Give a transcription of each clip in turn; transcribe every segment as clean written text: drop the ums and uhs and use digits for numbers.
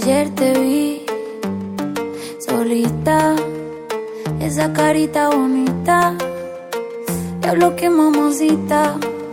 Ayer te vi solita, esa carita bonita. Diablo, qué mamacita.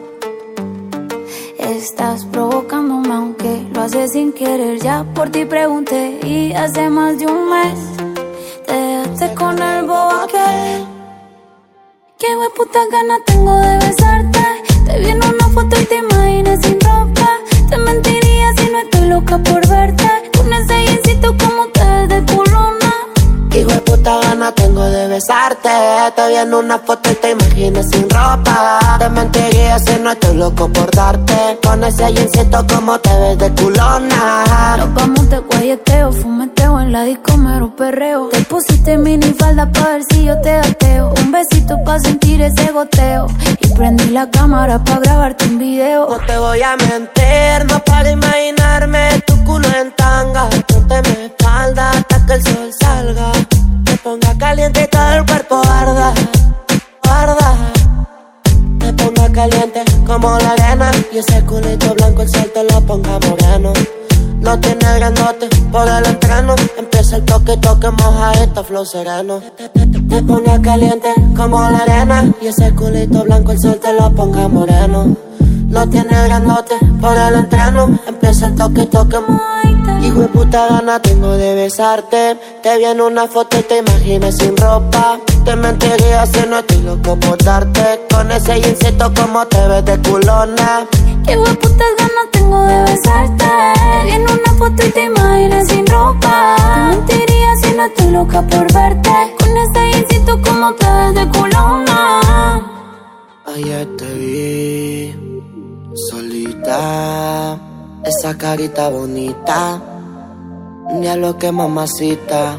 Estás provocándome aunque lo haces sin querer. Ya por ti pregunté y hace más de un mes te dejaste con el bobo aquel. Qué hueputa ganas tengo de besarte. Te vi en una foto y te imaginé sin ropa. Te mentiría si no estoy loca por verte. Con ese jeansito como te ves de culona. Qué hueputa ganas tengo de besarte. Te vi en una foto y te imaginé sin ropa. Te mentiría si no estoy loco por darte. Con ese jeansito como te ves de culona. Nos vamos de guayeteo, fumeteo en la disco mero perreo. Te pusiste mini falda pa' ver si yo te gateo. Un besito pa' sentir ese goteo. Y prendí la cámara pa' grabarte un video. No te voy a mentir, no para imaginarme tu culo en tanga. Ponte mi espalda hasta que el sol salga. Te ponga caliente y todo el cuerpo arda, arda. Te ponga caliente como la arena. Y ese culito blanco el sol te lo ponga moreno. No tiene grandote por el entreno. Empieza el toque, toque, moja esta flow sereno. Te ponga caliente como la arena. Y ese culito blanco el sol te lo ponga moreno. No tiene grandote por el entreno. Empieza el toque, toque, hijo de puta gana tengo de besarte. Te vi en una foto y te imaginé sin ropa. Te mentiría si no estoy loco por darte. Con ese jeansito como te ves de culona. Qué hueputas ganas tengo de besarte. Te vi en una foto y te imaginé sin ropa. Te mentiría si no estoy loca por verte. Con ese jeansito como te ves de culona. Ayer te vi solita, esa carita bonita. Diablo, qué mamacita.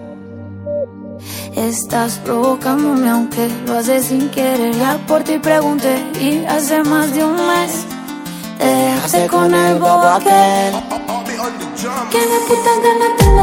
Estás provocándome aunque lo haces sin querer. Ya por ti pregunté y hace más de un mes te dejaste con el bobo aquel. Qué de puta gana tengo